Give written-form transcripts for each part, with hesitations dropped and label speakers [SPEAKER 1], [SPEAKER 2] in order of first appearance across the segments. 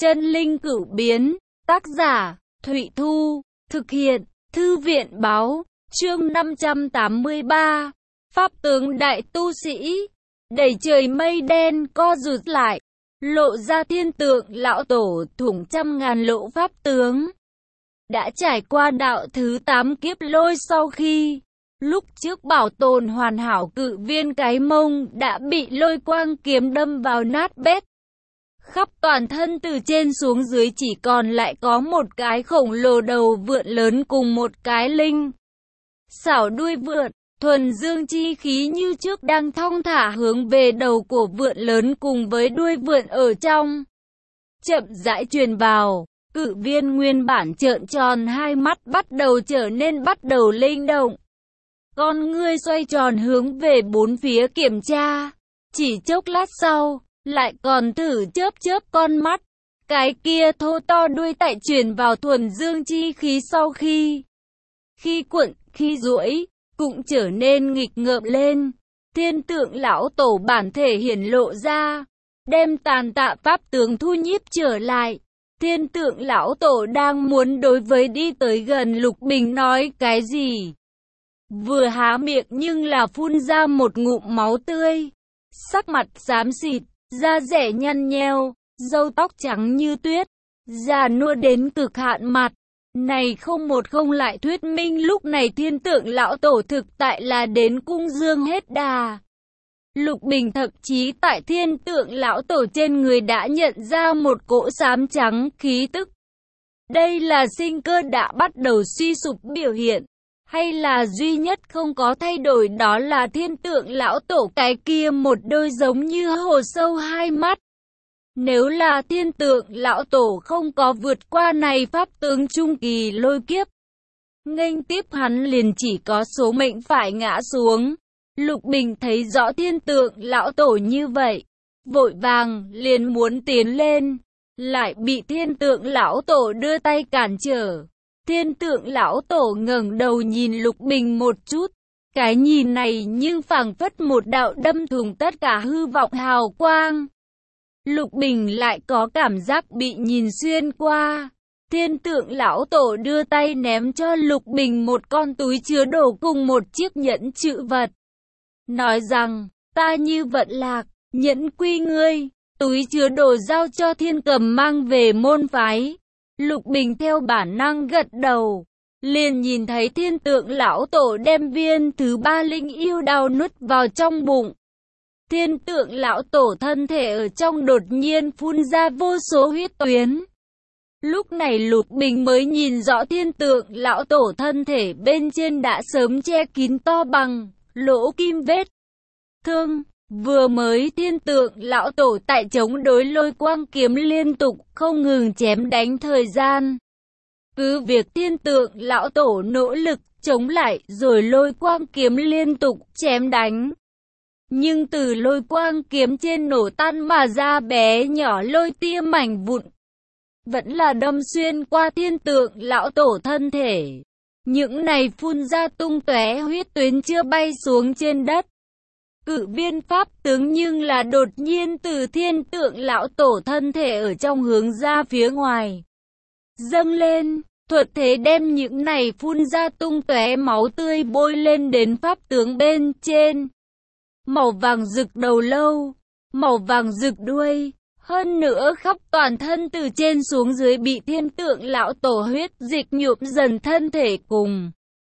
[SPEAKER 1] Chân linh cửu biến, tác giả, Thụy Thu, thực hiện, Thư viện báo, chương 583, Pháp tướng đại tu sĩ, đẩy trời mây đen co rụt lại, lộ ra thiên tượng lão tổ thủng trăm ngàn lỗ pháp tướng. Đã trải qua đạo thứ 8 kiếp lôi sau khi, lúc trước bảo tồn hoàn hảo cự viên cái mông đã bị lôi quang kiếm đâm vào nát bét. Khắp toàn thân từ trên xuống dưới chỉ còn lại có một cái khổng lồ đầu vượn lớn cùng một cái linh xảo đuôi vượn, thuần dương chi khí như trước đang thong thả hướng về đầu của vượn lớn cùng với đuôi vượn ở trong. Chậm rãi truyền vào, cự viên nguyên bản trợn tròn hai mắt bắt đầu linh động. Con ngươi xoay tròn hướng về bốn phía kiểm tra, chỉ chốc lát sau, lại còn thử chớp con mắt. Cái kia thô to đuôi tại truyền vào thuần dương chi khí sau khi cuộn, khi duỗi, cũng trở nên nghịch ngợm lên. Thiên tượng lão tổ bản thể hiển lộ ra, đem tàn tạ pháp tướng thu nhiếp trở lại. Thiên tượng lão tổ đang muốn đối với đi tới gần Lục Bình nói cái gì. Vừa há miệng nhưng là phun ra một ngụm máu tươi. Sắc mặt xám xịt, da rẻ nhăn nheo, râu tóc trắng như tuyết, già nua đến cực hạn mặt. Này không lại thuyết minh lúc này thiên tượng lão tổ thực tại là đến cung dương hết đà. Lục Bình thậm chí tại thiên tượng lão tổ trên người đã nhận ra một cỗ xám trắng khí tức. Đây là sinh cơ đã bắt đầu suy sụp biểu hiện, hay là duy nhất không có thay đổi đó là thiên tượng lão tổ cái kia một đôi giống như hồ sâu hai mắt. Nếu là thiên tượng lão tổ không có vượt qua này pháp tướng trung kỳ lôi kiếp, nghênh tiếp hắn liền chỉ có số mệnh phải ngã xuống. Lục Bình thấy rõ thiên tượng lão tổ như vậy, vội vàng liền muốn tiến lên, lại bị thiên tượng lão tổ đưa tay cản trở. Thiên tượng lão tổ ngẩng đầu nhìn Lục Bình một chút, cái nhìn này nhưng phảng phất một đạo đâm thủng tất cả hư vọng hào quang. Lục Bình lại có cảm giác bị nhìn xuyên qua. Thiên tượng lão tổ đưa tay ném cho Lục Bình một con túi chứa đồ cùng một chiếc nhẫn chữ vật. Nói rằng, ta như vận lạc, nhẫn quy ngươi, túi chứa đồ giao cho Thiên Cầm mang về môn phái. Lục Bình theo bản năng gật đầu, liền nhìn thấy thiên tượng lão tổ đem viên thứ 3 linh yêu đao nuốt vào trong bụng. Thiên tượng lão tổ thân thể ở trong đột nhiên phun ra vô số huyết tuyến. Lúc này Lục Bình mới nhìn rõ thiên tượng lão tổ thân thể bên trên đã sớm che kín to bằng lỗ kim vết thương. Vừa mới thiên tượng lão tổ tại chống đối lôi quang kiếm liên tục không ngừng chém đánh thời gian. Cứ việc thiên tượng lão tổ nỗ lực chống lại rồi lôi quang kiếm liên tục chém đánh. Nhưng từ lôi quang kiếm trên nổ tan mà ra bé nhỏ lôi tia mảnh vụn. Vẫn là đâm xuyên qua thiên tượng lão tổ thân thể. Những này phun ra tung tóe huyết tuyến chưa bay xuống trên đất. Cự viên pháp tướng nhưng là đột nhiên từ thiên tượng lão tổ thân thể ở trong hướng ra phía ngoài dâng lên, thuật thế đem những này phun ra tung tóe máu tươi bôi lên đến pháp tướng bên trên. Màu vàng rực đầu lâu, màu vàng rực đuôi, hơn nữa khắp toàn thân từ trên xuống dưới bị thiên tượng lão tổ huyết dịch nhuộm dần thân thể cùng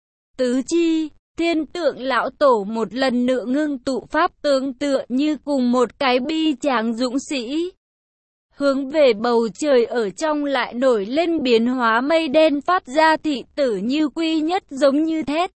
[SPEAKER 1] tứ chi. Thiên tượng lão tổ một lần nữa ngưng tụ pháp tướng tựa như cùng một cái bi tráng dũng sĩ. Hướng về bầu trời ở trong lại nổi lên biến hóa mây đen phát ra thị tử như quy nhất giống như thét.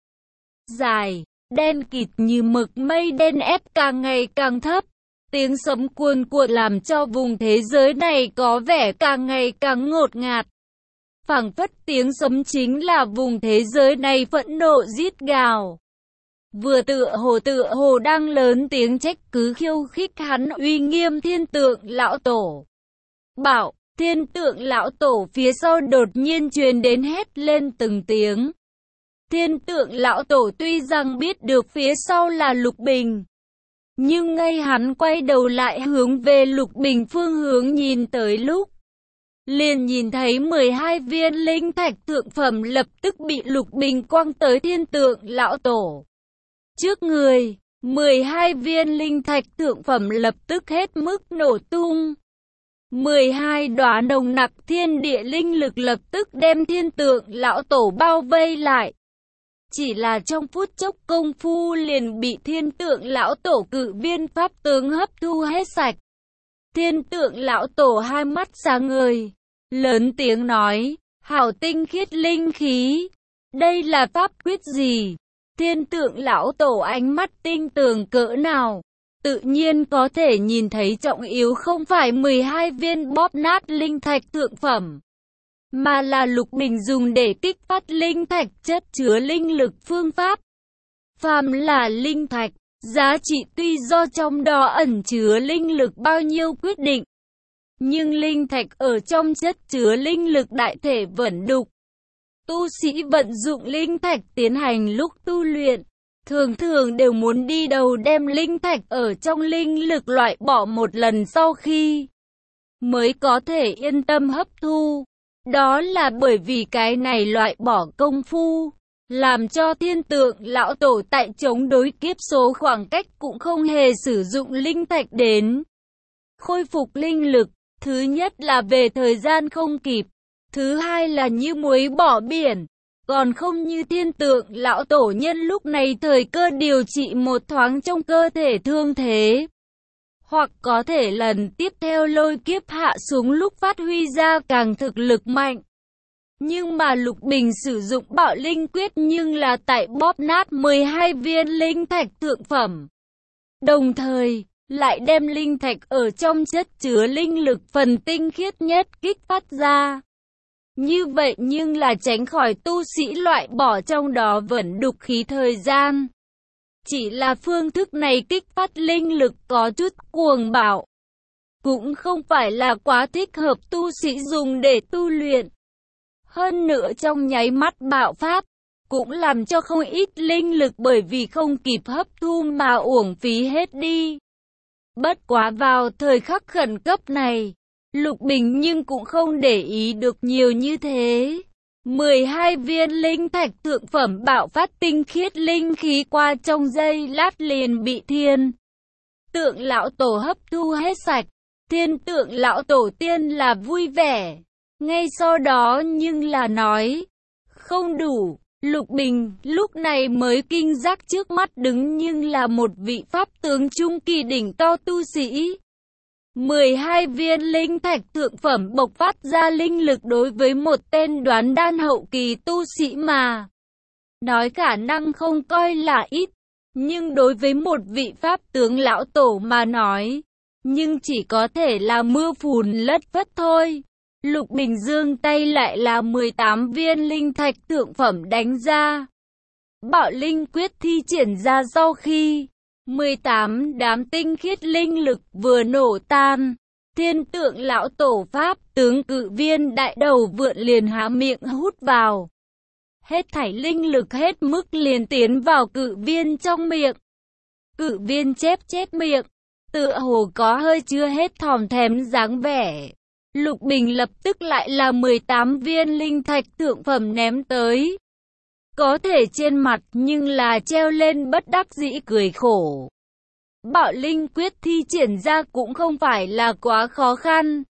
[SPEAKER 1] Dài, đen kịt như mực mây đen ép càng ngày càng thấp. Tiếng sấm cuồn cuộn làm cho vùng thế giới này có vẻ càng ngày càng ngột ngạt. Phảng phất tiếng sấm chính là vùng thế giới này phẫn nộ rít gào. Vừa tựa hồ đang lớn tiếng trách cứ khiêu khích hắn uy nghiêm thiên tượng lão tổ. Bảo, thiên tượng lão tổ phía sau đột nhiên truyền đến hét lên từng tiếng. Thiên tượng lão tổ tuy rằng biết được phía sau là Lục Bình, nhưng ngay hắn quay đầu lại hướng về Lục Bình phương hướng nhìn tới lúc liền nhìn thấy 12 viên linh thạch thượng phẩm lập tức bị Lục Bình quăng tới Thiên Tượng Lão Tổ trước người. 12 viên linh thạch thượng phẩm lập tức hết mức nổ tung. 12 đóa nồng nặc thiên địa linh lực lập tức đem Thiên Tượng Lão Tổ bao vây lại. Chỉ là trong phút chốc công phu liền bị Thiên Tượng Lão Tổ cự viên pháp tướng hấp thu hết sạch. Thiên Tượng Lão Tổ hai mắt sáng ngời, lớn tiếng nói, hảo tinh khiết linh khí, đây là pháp quyết gì? Thiên Tượng Lão Tổ ánh mắt tinh tường cỡ nào, tự nhiên có thể nhìn thấy trọng yếu không phải 12 viên bóp nát linh thạch thượng phẩm, mà là Lục Bình dùng để kích phát linh thạch chất chứa linh lực phương pháp. Phàm là linh thạch, giá trị tuy do trong đó ẩn chứa linh lực bao nhiêu quyết định, nhưng linh thạch ở trong chất chứa linh lực đại thể vẫn đục. Tu sĩ vận dụng linh thạch tiến hành lúc tu luyện, thường thường đều muốn đi đầu đem linh thạch ở trong linh lực loại bỏ một lần sau khi mới có thể yên tâm hấp thu. Đó là bởi vì cái này loại bỏ công phu, làm cho Thiên Tượng Lão Tổ tại chống đối kiếp số khoảng cách cũng không hề sử dụng linh thạch đến khôi phục linh lực. Thứ nhất là về thời gian không kịp, thứ hai là như muối bỏ biển, còn không như Thiên Tượng Lão Tổ nhân lúc này thời cơ điều trị một thoáng trong cơ thể thương thế, hoặc có thể lần tiếp theo lôi kiếp hạ xuống lúc phát huy ra càng thực lực mạnh. Nhưng mà Lục Bình sử dụng Bạo Linh Quyết nhưng là tại bóp nát 12 viên linh thạch thượng phẩm, đồng thời lại đem linh thạch ở trong chất chứa linh lực phần tinh khiết nhất kích phát ra. Như vậy nhưng là tránh khỏi tu sĩ loại bỏ trong đó vẫn đục khí thời gian. Chỉ là phương thức này kích phát linh lực có chút cuồng bạo, cũng không phải là quá thích hợp tu sĩ dùng để tu luyện. Hơn nữa trong nháy mắt bạo phát, cũng làm cho không ít linh lực bởi vì không kịp hấp thu mà uổng phí hết đi. Bất quá vào thời khắc khẩn cấp này, Lục Bình nhưng cũng không để ý được nhiều như thế. 12 viên linh thạch thượng phẩm bạo phát tinh khiết linh khí qua trong giây lát liền bị Thiên Tượng Lão Tổ hấp thu hết sạch. Thiên Tượng Lão Tổ tiên là vui vẻ, ngay sau đó nhưng là nói, không đủ. Lục Bình lúc này mới kinh giác trước mắt đứng nhưng là một vị pháp tướng trung kỳ đỉnh cao tu sĩ. 12 viên linh thạch thượng phẩm bộc phát ra linh lực đối với một tên đoán đan hậu kỳ tu sĩ mà nói khả năng không coi là ít, nhưng đối với một vị pháp tướng lão tổ mà nói, nhưng chỉ có thể là mưa phùn lất phất thôi. Lục Bình giương tay lại là 18 viên linh thạch thượng phẩm đánh ra. Bạo Linh Quyết thi triển ra sau khi 18 đám tinh khiết linh lực vừa nổ tan, Thiên Tượng Lão Tổ pháp tướng cự viên đại đầu vượn liền há miệng hút vào. Hết thảy linh lực hết mức liền tiến vào cự viên trong miệng. Cự viên chép miệng, tựa hồ có hơi chưa hết thòm thèm dáng vẻ. Lục Bình lập tức lại là 18 viên linh thạch thượng phẩm ném tới. Có thể trên mặt nhưng là treo lên bất đắc dĩ cười khổ. Bạo Linh Quyết thi triển ra cũng không phải là quá khó khăn.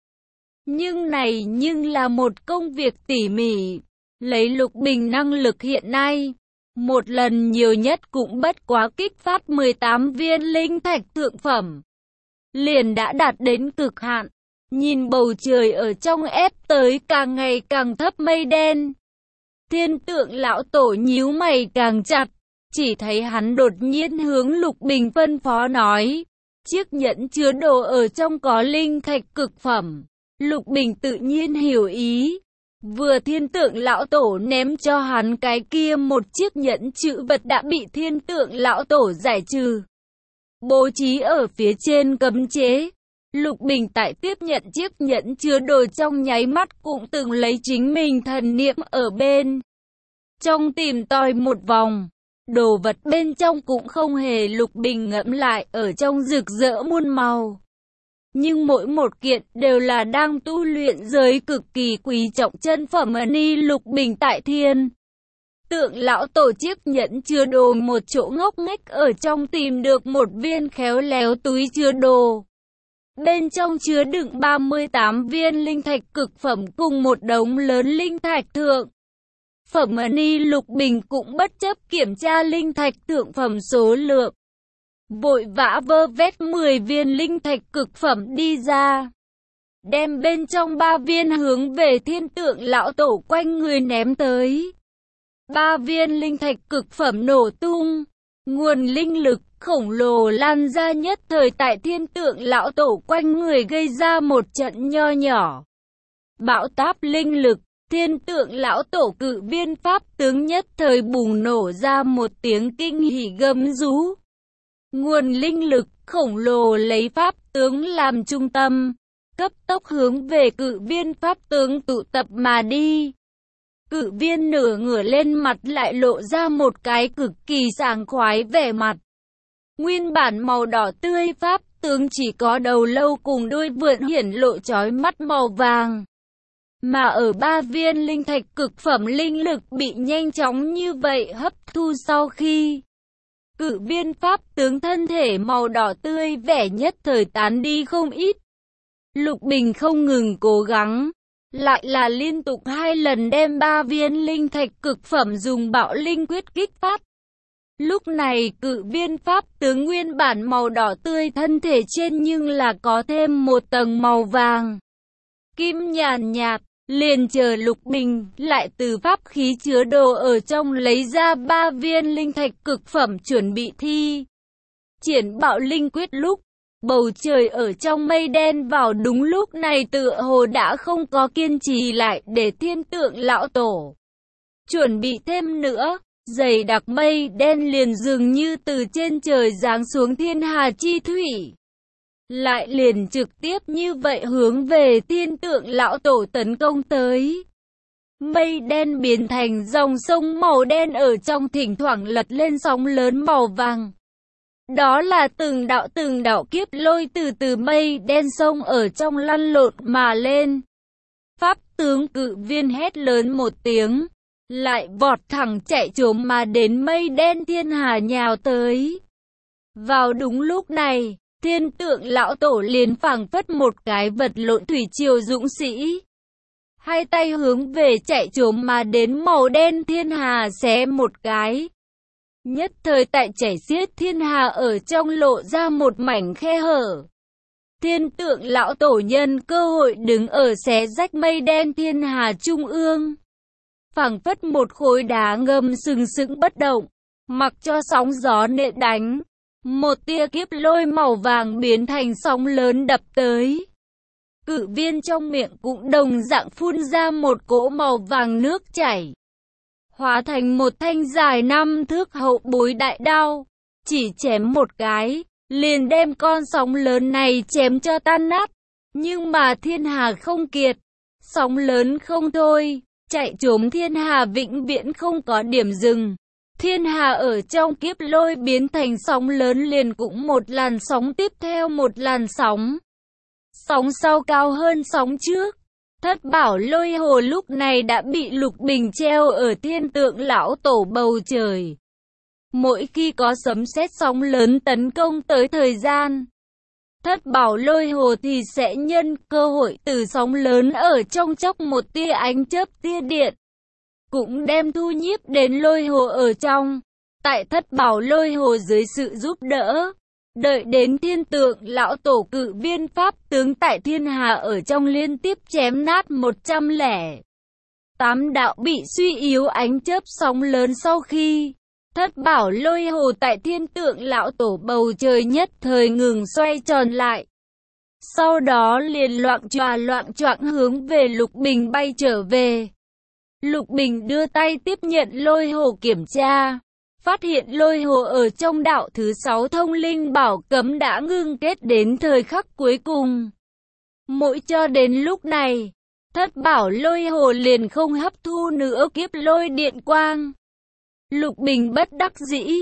[SPEAKER 1] Nhưng là một công việc tỉ mỉ. Lấy Lục Bình năng lực hiện nay, một lần nhiều nhất cũng bất quá kích phát 18 viên linh thạch thượng phẩm. Liền đã đạt đến cực hạn. Nhìn bầu trời ở trong ép tới càng ngày càng thấp mây đen. Thiên Tượng Lão Tổ nhíu mày càng chặt, chỉ thấy hắn đột nhiên hướng Lục Bình phân phó nói, chiếc nhẫn chứa đồ ở trong có linh thạch cực phẩm. Lục Bình tự nhiên hiểu ý, vừa Thiên Tượng Lão Tổ ném cho hắn cái kia một chiếc nhẫn chữ vật đã bị Thiên Tượng Lão Tổ giải trừ, bố trí ở phía trên cấm chế. Lục Bình tại tiếp nhận chiếc nhẫn chứa đồ trong nháy mắt cũng từng lấy chính mình thần niệm ở bên trong tìm tòi một vòng. Đồ vật bên trong cũng không hề Lục Bình ngẫm lại ở trong rực rỡ muôn màu. nhưng mỗi một kiện đều là đang tu luyện giới cực kỳ quý trọng chân phẩm Ni Lục Bình tại Thiên Tượng Lão Tổ chiếc nhẫn chứa đồ một chỗ ngóc ngách ở trong tìm được một viên khéo léo túi chứa đồ. Bên trong chứa đựng 38 viên linh thạch cực phẩm cùng một đống lớn linh thạch thượng phẩm Ni Lục Bình cũng bất chấp kiểm tra linh thạch thượng phẩm số lượng. Vội vã vơ vét 10 viên linh thạch cực phẩm đi ra. Đem bên trong 3 viên hướng về Thiên Tượng Lão Tổ quanh người ném tới. 3 viên linh thạch cực phẩm nổ tung. Nguồn linh lực khổng lồ lan ra nhất thời tại Thiên Tượng Lão Tổ quanh người gây ra một trận nho nhỏ bão táp linh lực. Thiên Tượng Lão Tổ cự viên pháp tướng nhất thời bùng nổ ra một tiếng kinh hỉ gầm rú. Nguồn linh lực khổng lồ lấy pháp tướng làm trung tâm, cấp tốc hướng về cự viên pháp tướng tụ tập mà đi. Cự viên nửa ngửa lên mặt lại lộ ra một cái cực kỳ sảng khoái vẻ mặt. Nguyên bản màu đỏ tươi pháp tướng chỉ có đầu lâu cùng đuôi vượn hiển lộ chói mắt màu vàng. Mà ở 3 viên linh thạch cực phẩm linh lực bị nhanh chóng như vậy hấp thu sau khi cự viên pháp tướng thân thể màu đỏ tươi vẻ nhất thời tán đi không ít. Lục Bình không ngừng cố gắng, lại là liên tục 2 lần đem 3 viên linh thạch cực phẩm dùng bạo linh quyết kích phát. Lúc này cự viên pháp tướng nguyên bản màu đỏ tươi thân thể trên nhưng là có thêm một tầng màu vàng kim nhàn nhạt. Liền chờ Lục Bình lại từ pháp khí chứa đồ ở trong lấy ra 3 viên linh thạch cực phẩm chuẩn bị thi triển bạo linh quyết lúc bầu trời ở trong mây đen vào đúng lúc này tựa hồ đã không có kiên trì lại để Thiên Tượng Lão Tổ chuẩn bị thêm nữa. Dày đặc mây đen liền dường như từ trên trời giáng xuống thiên hà chi thủy. Lại liền trực tiếp như vậy hướng về Thiên Tượng Lão Tổ tấn công tới. Mây đen biến thành dòng sông màu đen ở trong thỉnh thoảng lật lên sóng lớn màu vàng. Đó là từng đạo kiếp lôi từ mây đen sông ở trong lăn lộn mà lên. Pháp tướng cự viên hét lớn một tiếng, lại vọt thẳng chạy trốn mà đến mây đen thiên hà nhào tới. Vào đúng lúc này, Thiên Tượng Lão Tổ liền phảng phất một cái vật lộn thủy triều dũng sĩ. Hai tay hướng về chạy trốn mà đến màu đen thiên hà xé một cái. Nhất thời tại chảy xiết thiên hà ở trong lộ ra một mảnh khe hở. Thiên Tượng Lão Tổ nhân cơ hội đứng ở xé rách mây đen thiên hà trung ương. Phảng phất một khối đá ngầm sừng sững bất động, mặc cho sóng gió nện đánh. Một tia kiếp lôi màu vàng biến thành sóng lớn đập tới. Cự viên trong miệng cũng đồng dạng phun ra một cỗ màu vàng nước chảy. Hóa thành một thanh dài 5 thước hậu bối đại đao. Chỉ chém một cái, liền đem con sóng lớn này chém cho tan nát. Nhưng mà thiên hà không kiệt, sóng lớn không thôi, chạy trốn thiên hà vĩnh viễn không có điểm dừng. Thiên hà ở trong kiếp lôi biến thành sóng lớn liền cũng một làn sóng tiếp theo một làn sóng. Sóng sau cao hơn sóng trước. Thất bảo lôi hồ lúc này đã bị Lục Bình treo ở Thiên Tượng Lão Tổ bầu trời. Mỗi khi có sấm sét sóng lớn tấn công tới thời gian, thất bảo lôi hồ thì sẽ nhân cơ hội từ sóng lớn ở trong chốc một tia ánh chớp tia điện. Cũng đem thu nhiếp đến lôi hồ ở trong. Tại thất bảo lôi hồ dưới sự giúp đỡ, đợi đến Thiên Tượng Lão Tổ cự viên pháp tướng tại thiên hà ở trong liên tiếp chém nát 108 đạo bị suy yếu ánh chớp sóng lớn sau khi thất bảo lôi hồ tại Thiên Tượng Lão Tổ bầu trời nhất thời ngừng xoay tròn lại. Sau đó liền loạng choạng hướng về Lục Bình bay trở về. Lục Bình đưa tay tiếp nhận lôi hồ kiểm tra, phát hiện lôi hồ ở trong đạo thứ 6 thông linh bảo cấm đã ngưng kết đến thời khắc cuối cùng. Mỗi cho đến lúc này, thất bảo lôi hồ liền không hấp thu nữa kiếp lôi điện quang. Lục Bình bất đắc dĩ,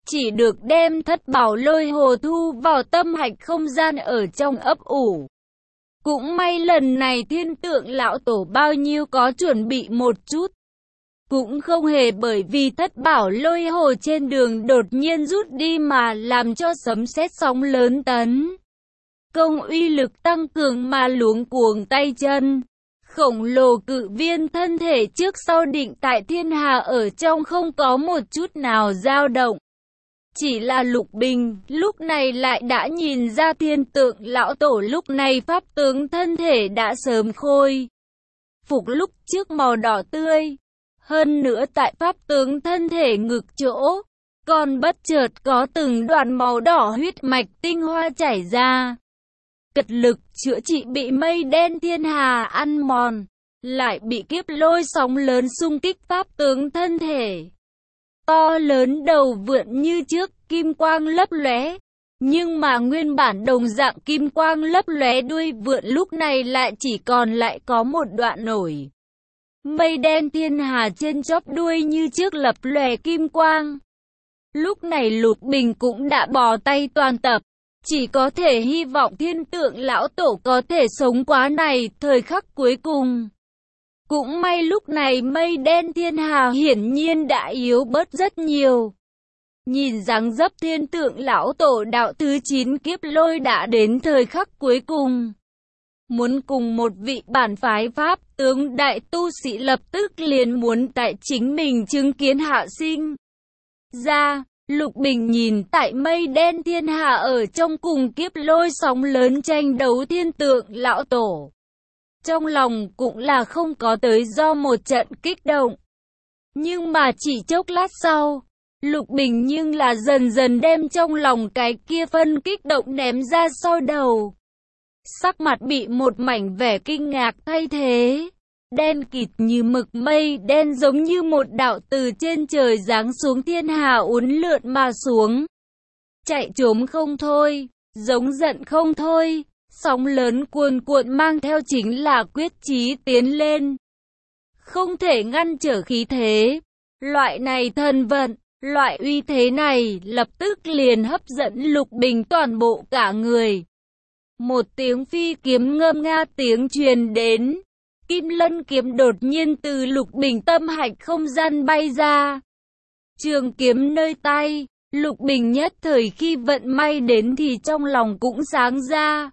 [SPEAKER 1] chỉ được đem thất bảo lôi hồ thu vào tâm hạch không gian ở trong ấp ủ. Cũng may lần này Thiên Tượng lão tổ bao nhiêu có chuẩn bị một chút. Cũng không hề bởi vì thất bảo lôi hồ trên đường đột nhiên rút đi mà làm cho sấm sét sóng lớn tấn công uy lực tăng cường mà luống cuống tay chân. Khổng lồ cự viên thân thể trước sau định tại thiên hà ở trong không có một chút nào dao động. Chỉ là Lục Bình lúc này lại đã nhìn ra Thiên Tượng lão tổ lúc này pháp tướng thân thể đã sớm khôi phục lúc trước màu đỏ tươi. Hơn nữa tại pháp tướng thân thể ngực chỗ, còn bất chợt có từng đoạn màu đỏ huyết mạch tinh hoa chảy ra. Cật lực chữa trị bị mây đen thiên hà ăn mòn, lại bị kiếp lôi sóng lớn xung kích pháp tướng thân thể. To lớn đầu vượn như trước, kim quang lấp lóe, nhưng mà nguyên bản đồng dạng kim quang lấp lóe đuôi vượn lúc này lại chỉ còn lại có một đoạn nổi. Mây đen thiên hà trên chóp đuôi như trước lập lòe kim quang. Lúc này Lục Bình cũng đã bó tay toàn tập, chỉ có thể hy vọng Thiên Tượng lão tổ có thể sống quá này thời khắc cuối cùng. Cũng may lúc này mây đen thiên hà hiển nhiên đã yếu bớt rất nhiều. Nhìn dáng dấp Thiên Tượng lão tổ đạo thứ 9 kiếp lôi đã đến thời khắc cuối cùng. Muốn cùng một vị bản phái pháp tướng đại tu sĩ lập tức liền muốn tại chính mình chứng kiến hạ sinh ra. Lục Bình nhìn tại mây đen thiên hà ở trong cùng kiếp lôi sóng lớn tranh đấu Thiên Tượng lão tổ. Trong lòng cũng là không có tới do một trận kích động. Nhưng mà chỉ chốc lát sau, Lục Bình nhưng là dần dần đem trong lòng cái kia phân kích động ném ra sau đầu. Sắc mặt bị một mảnh vẻ kinh ngạc thay thế. Đen kịt như mực mây đen giống như một đạo từ trên trời giáng xuống thiên hà uốn lượn mà xuống. Chạy trốn không thôi, giống giận không thôi, sóng lớn cuồn cuộn mang theo chính là quyết chí tiến lên. Không thể ngăn trở khí thế. Loại này thần vận, loại uy thế này lập tức liền hấp dẫn Lục Bình toàn bộ cả người. Một tiếng phi kiếm ngâm nga tiếng truyền đến. Kim lân kiếm đột nhiên từ Lục Bình tâm hạch không gian bay ra. Trường kiếm nơi tay, Lục Bình nhất thời khi vận may đến thì trong lòng cũng sáng ra.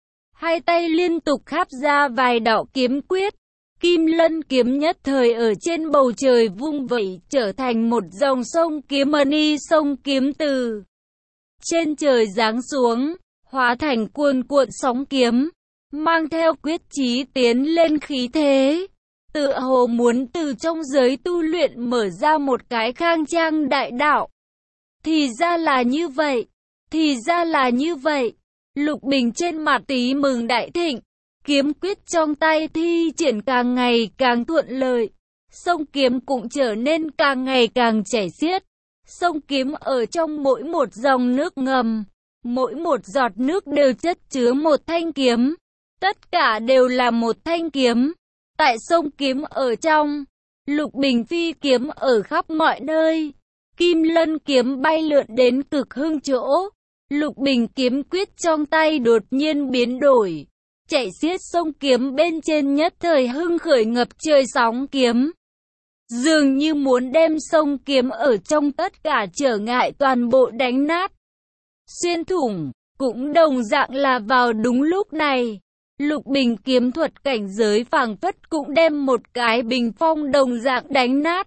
[SPEAKER 1] Hai tay liên tục kháp ra vài đạo kiếm quyết. Kim lân kiếm nhất thời ở trên bầu trời vung vẩy trở thành một dòng sông kiếm mani sông kiếm từ trên trời giáng xuống, hóa thành cuồn cuộn sóng kiếm. Mang theo quyết chí tiến lên khí thế, tựa hồ muốn từ trong giới tu luyện mở ra một cái khang trang đại đạo. Thì ra là như vậy, thì ra là như vậy. Lục Bình trên mặt tí mừng đại thịnh, kiếm quyết trong tay thi triển càng ngày càng thuận lợi. Sông kiếm cũng trở nên càng ngày càng chảy xiết. Sông kiếm ở trong mỗi một dòng nước ngầm, mỗi một giọt nước đều chất chứa một thanh kiếm. Tất cả đều là một thanh kiếm. Tại sông kiếm ở trong, Lục Bình phi kiếm ở khắp mọi nơi. Kim lân kiếm bay lượn đến cực hưng chỗ. Lục Bình kiếm quyết trong tay đột nhiên biến đổi. Chạy xiết sông kiếm bên trên nhất thời hưng khởi ngập trời sóng kiếm. Dường như muốn đem sông kiếm ở trong tất cả trở ngại toàn bộ đánh nát, xuyên thủng. Cũng đồng dạng là vào đúng lúc này, Lục Bình kiếm thuật cảnh giới phảng phất cũng đem một cái bình phong đồng dạng đánh nát,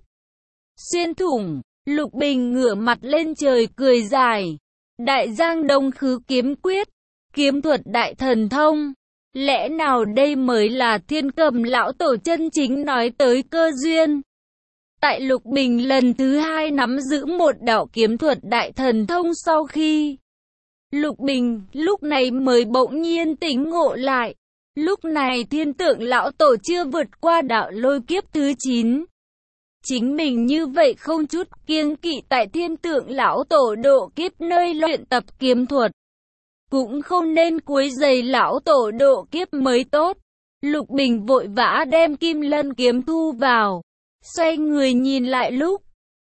[SPEAKER 1] xuyên thủng. Lục Bình ngửa mặt lên trời cười dài. Đại Giang Đông Khứ kiếm quyết, kiếm thuật đại thần thông. Lẽ nào đây mới là Thiên Cầm lão tổ chân chính nói tới cơ duyên? Tại Lục Bình lần thứ 2 nắm giữ một đạo kiếm thuật đại thần thông sau khi, Lục Bình lúc này mới bỗng nhiên tỉnh ngộ lại. Lúc này Thiên Tượng lão tổ chưa vượt qua đạo lôi kiếp thứ 9. Chính mình như vậy không chút kiêng kỵ tại Thiên Tượng lão tổ độ kiếp nơi luyện tập kiếm thuật. Cũng không nên quấy rầy lão tổ độ kiếp mới tốt. Lục Bình vội vã đem kim lân kiếm thu vào. Xoay người nhìn lại lúc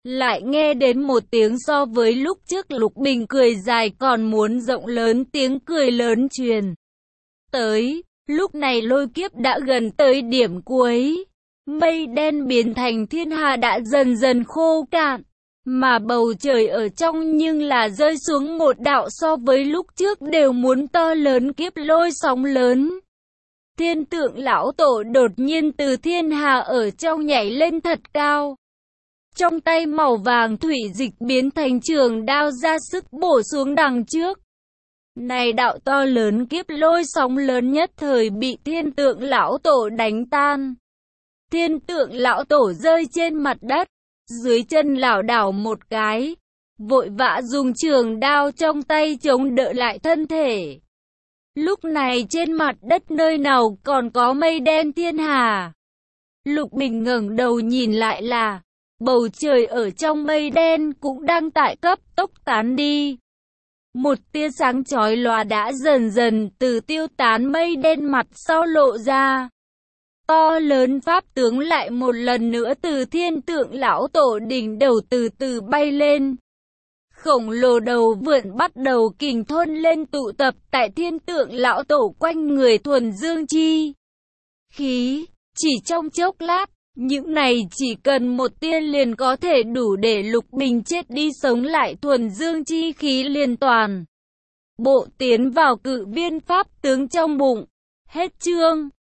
[SPEAKER 1] Lại nghe đến một tiếng so với lúc trước Lục Bình cười dài còn muốn rộng lớn, tiếng cười lớn truyền tới. Lúc này lôi kiếp đã gần tới điểm cuối. Mây đen biến thành thiên hà đã dần dần khô cạn. Mà bầu trời ở trong nhưng là rơi xuống một đạo so với lúc trước đều muốn to lớn kiếp lôi sóng lớn. Thiên tượng lão tổ đột nhiên từ thiên hà ở trong nhảy lên thật cao. Trong tay màu vàng thủy dịch biến thành trường đao ra sức bổ xuống đằng trước. Này đạo to lớn kiếp lôi sóng lớn nhất thời bị thiên tượng lão tổ đánh tan. Thiên tượng lão tổ rơi trên mặt đất, dưới chân lảo đảo một cái, vội vã dùng trường đao trong tay chống đỡ lại thân thể. Lúc này trên mặt đất nơi nào còn có mây đen thiên hà. Lục Bình ngẩng đầu nhìn lại là bầu trời ở trong mây đen cũng đang tại cấp tốc tán đi. Một tia sáng chói lòa đã dần dần từ tiêu tán mây đen mặt sau lộ ra. To lớn pháp tướng lại một lần nữa từ thiên tượng lão tổ đỉnh đầu từ từ bay lên. Khổng lồ đầu vượn bắt đầu kình thôn lên tụ tập tại thiên tượng lão tổ quanh người thuần dương chi khí. Chỉ trong chốc lát, những này chỉ cần một tia liền có thể đủ để Lục Bình chết đi sống lại, thuần dương chi khí liền toàn bộ tiến vào cự viên pháp tướng trong bụng. Hết chương.